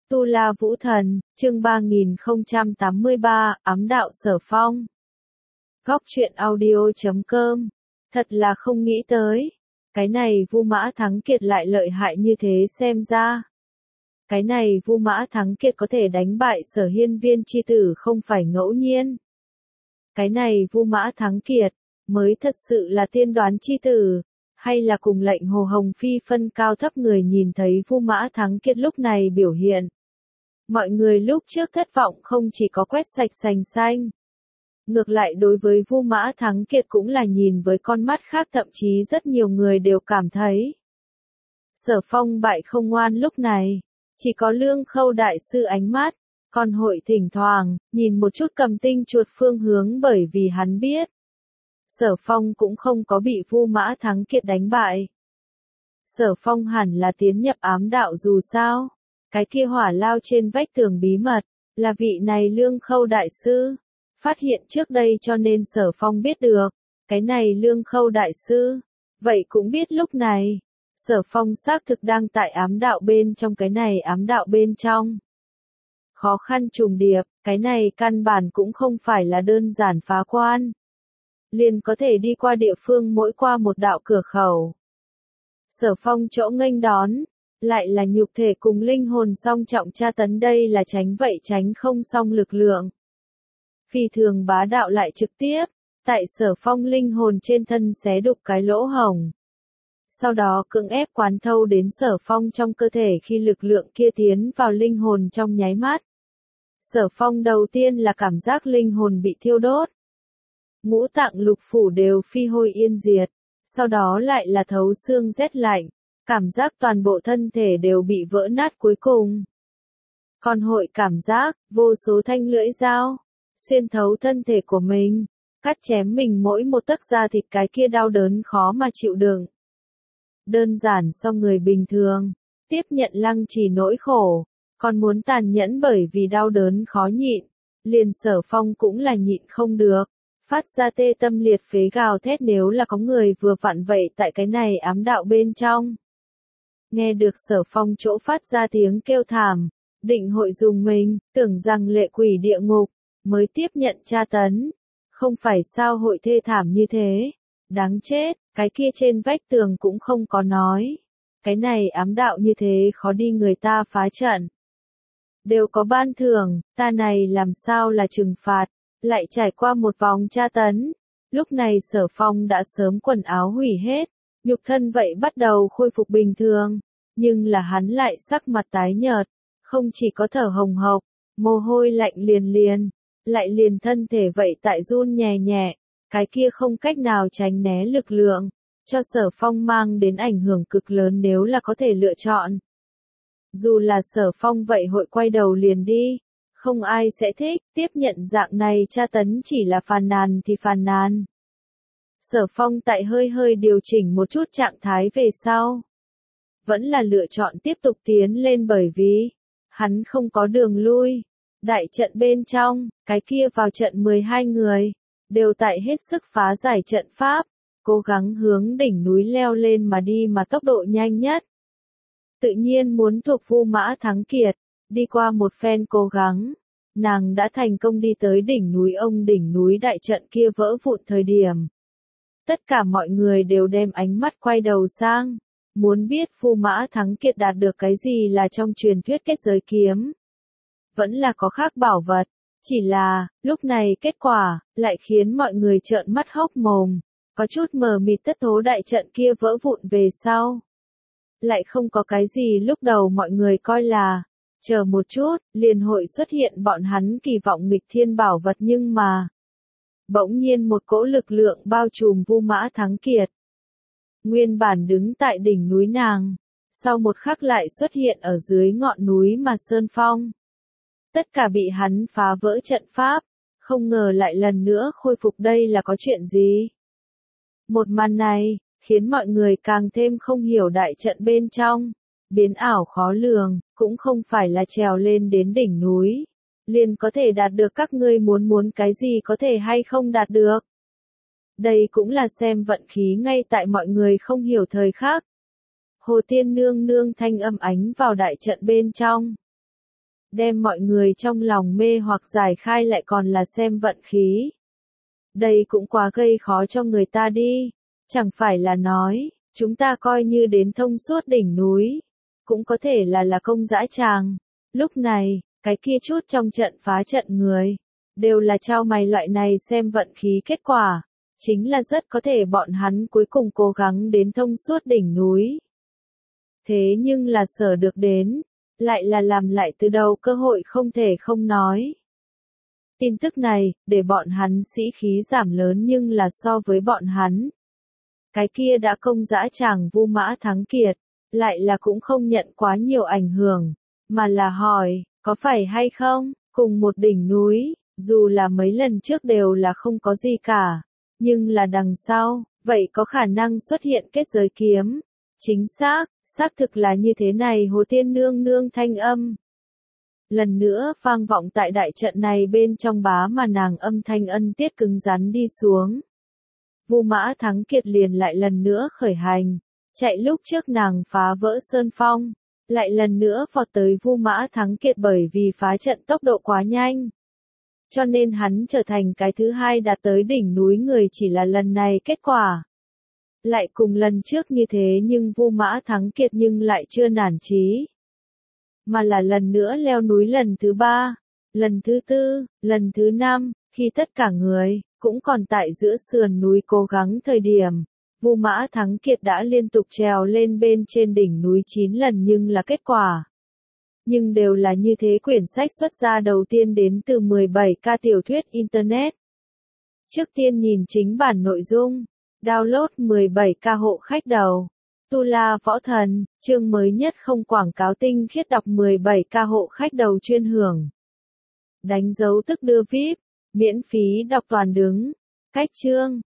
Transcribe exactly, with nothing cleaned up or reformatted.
Tu La Vũ Thần, chương ba nghìn không trăm tám mươi ba, ám đạo Sở Phong. Góc truyện audio chấm com. Thật là không nghĩ tới. Cái này Vu Mã Thắng Kiệt lại lợi hại như thế xem ra. Cái này Vu Mã Thắng Kiệt có thể đánh bại Sở Hiên Viên chi tử không phải ngẫu nhiên. Cái này Vu Mã Thắng Kiệt, mới thật sự là tiên đoán chi tử. Hay là cùng lệnh Hồ Hồng Phi phân cao thấp người nhìn thấy Vu Mã Thắng Kiệt lúc này biểu hiện. Mọi người lúc trước thất vọng không chỉ có quét sạch sành xanh. Ngược lại đối với Vu Mã Thắng Kiệt cũng là nhìn với con mắt khác, thậm chí rất nhiều người đều cảm thấy. Sở Phong bại không ngoan lúc này, chỉ có Lương Khâu đại sư ánh mắt, còn hội thỉnh thoảng, nhìn một chút cầm tinh chuột phương hướng bởi vì hắn biết. Sở Phong cũng không có bị Vu Mã Thắng Kiệt đánh bại. Sở Phong hẳn là tiến nhập ám đạo dù sao. Cái kia hỏa lao trên vách tường bí mật, là vị này Lương Khâu đại sư. Phát hiện trước đây cho nên Sở Phong biết được. Cái này Lương Khâu đại sư. Vậy cũng biết lúc này. Sở Phong xác thực đang tại ám đạo bên trong cái này ám đạo bên trong. Khó khăn trùng điệp, cái này căn bản cũng không phải là đơn giản phá quan. Liền có thể đi qua địa phương mỗi qua một đạo cửa khẩu. Sở Phong chỗ nghênh đón, lại là nhục thể cùng linh hồn song trọng tra tấn, đây là tránh vậy tránh không xong lực lượng. Phi thường bá đạo lại trực tiếp, tại Sở Phong linh hồn trên thân xé đục cái lỗ hổng. Sau đó cưỡng ép quán thâu đến Sở Phong trong cơ thể khi lực lượng kia tiến vào linh hồn trong nháy mắt. Sở Phong đầu tiên là cảm giác linh hồn bị thiêu đốt. Ngũ tạng lục phủ đều phi hôi yên diệt, sau đó lại là thấu xương rét lạnh, cảm giác toàn bộ thân thể đều bị vỡ nát cuối cùng. Còn hội cảm giác, vô số thanh lưỡi dao, xuyên thấu thân thể của mình, cắt chém mình mỗi một tấc da thịt, cái kia đau đớn khó mà chịu đựng. Đơn giản so người bình thường, tiếp nhận lăng trì nỗi khổ, còn muốn tàn nhẫn bởi vì đau đớn khó nhịn, liền Sở Phong cũng là nhịn không được. Phát ra tê tâm liệt phế gào thét, nếu là có người vừa vặn vậy tại cái này ám đạo bên trong. Nghe được Sở Phong chỗ phát ra tiếng kêu thảm, định hội dùng mình, tưởng rằng lệ quỷ địa ngục, mới tiếp nhận tra tấn. Không phải sao hội thê thảm như thế. Đáng chết, cái kia trên vách tường cũng không có nói. Cái này ám đạo như thế khó đi người ta phá trận. Đều có ban thưởng, ta này làm sao là trừng phạt. Lại trải qua một vòng tra tấn, lúc này Sở Phong đã sớm quần áo hủy hết, nhục thân vậy bắt đầu khôi phục bình thường, nhưng là hắn lại sắc mặt tái nhợt, không chỉ có thở hồng hộc, mồ hôi lạnh liền liền, lại liền thân thể vậy tại run nhẹ nhẹ, cái kia không cách nào tránh né lực lượng, cho Sở Phong mang đến ảnh hưởng cực lớn nếu là có thể lựa chọn. Dù là Sở Phong vậy hội quay đầu liền đi. Không ai sẽ thích, tiếp nhận dạng này tra tấn chỉ là phàn nàn thì phàn nàn. Sở Phong tại hơi hơi điều chỉnh một chút trạng thái về sau. Vẫn là lựa chọn tiếp tục tiến lên bởi vì, hắn không có đường lui. Đại trận bên trong, cái kia vào trận mười hai người, đều tại hết sức phá giải trận pháp, cố gắng hướng đỉnh núi leo lên mà đi mà tốc độ nhanh nhất. Tự nhiên muốn thuộc Vu Mã Thắng Kiệt. Đi qua một phen cố gắng, nàng đã thành công đi tới đỉnh núi. Ông đỉnh núi đại trận kia vỡ vụn thời điểm. Tất cả mọi người đều đem ánh mắt quay đầu sang, muốn biết Vu Mã Thắng Kiệt đạt được cái gì là trong truyền thuyết kết giới kiếm. Vẫn là có khác bảo vật, chỉ là, lúc này kết quả, lại khiến mọi người trợn mắt hốc mồm, có chút mờ mịt. Tất tố đại trận kia vỡ vụn về sau. Lại không có cái gì lúc đầu mọi người coi là, chờ một chút, liền hội xuất hiện bọn hắn kỳ vọng nghịch thiên bảo vật, nhưng mà, bỗng nhiên một cỗ lực lượng bao trùm Vu Mã Thắng Kiệt. Nguyên bản đứng tại đỉnh núi nàng, sau một khắc lại xuất hiện ở dưới ngọn núi mà Sơn Phong. Tất cả bị hắn phá vỡ trận pháp, không ngờ lại lần nữa khôi phục, đây là có chuyện gì? Một màn này, khiến mọi người càng thêm không hiểu đại trận bên trong. Biến ảo khó lường, cũng không phải là trèo lên đến đỉnh núi, liền có thể đạt được các ngươi muốn muốn cái gì có thể hay không đạt được. Đây cũng là xem vận khí ngay tại mọi người không hiểu thời khắc. Hồ Tiên Nương Nương thanh âm ánh vào đại trận bên trong. đem mọi người trong lòng mê hoặc giải khai lại còn là xem vận khí. Đây cũng quá gây khó cho người ta đi, chẳng phải là nói, chúng ta coi như đến thông suốt đỉnh núi, cũng có thể là là công dã tràng. Lúc này, cái kia chút trong trận phá trận người, đều là trao mày loại này xem vận khí kết quả, chính là rất có thể bọn hắn cuối cùng cố gắng đến thông suốt đỉnh núi. Thế nhưng là sở được đến, lại là làm lại từ đầu cơ hội không thể không nói. Tin tức này, để bọn hắn sĩ khí giảm lớn nhưng là so với bọn hắn. Cái kia đã công dã tràng Vu Mã Thắng Kiệt, lại là cũng không nhận quá nhiều ảnh hưởng, mà là hỏi, có phải hay không, cùng một đỉnh núi, dù là mấy lần trước đều là không có gì cả, nhưng là đằng sau, vậy có khả năng xuất hiện kết giới kiếm. Chính xác, xác thực là như thế này Hồ Tiên Nương Nương thanh âm. Lần nữa vang vọng tại đại trận này bên trong bá mà nàng âm thanh ân tiết cứng rắn đi xuống. Vu Mã Thắng Kiệt liền lại lần nữa khởi hành, chạy lúc trước nàng phá vỡ sơn phong, lại lần nữa vọt tới Vu Mã Thắng Kiệt bởi vì phá trận tốc độ quá nhanh. Cho nên hắn trở thành cái thứ hai đạt tới đỉnh núi người chỉ là lần này kết quả. Lại cùng lần trước như thế nhưng Vu Mã Thắng Kiệt nhưng lại chưa nản chí. Mà là lần nữa leo núi lần thứ ba, lần thứ tư, lần thứ năm, khi tất cả người, cũng còn tại giữa sườn núi cố gắng thời điểm. Vu Mã Thắng Kiệt đã liên tục trèo lên bên trên đỉnh núi chín lần nhưng là kết quả. Nhưng đều là như thế quyển sách xuất ra đầu tiên đến từ mười bảy ca tiểu thuyết Internet. Trước tiên nhìn chính bản nội dung. Download mười bảy ca hộ khách đầu. Tu La Võ Thần, chương mới nhất không quảng cáo tinh khiết đọc mười bảy ca hộ khách đầu chuyên hưởng. Đánh dấu tức đưa vi ai pi, miễn phí đọc toàn đứng. Cách chương,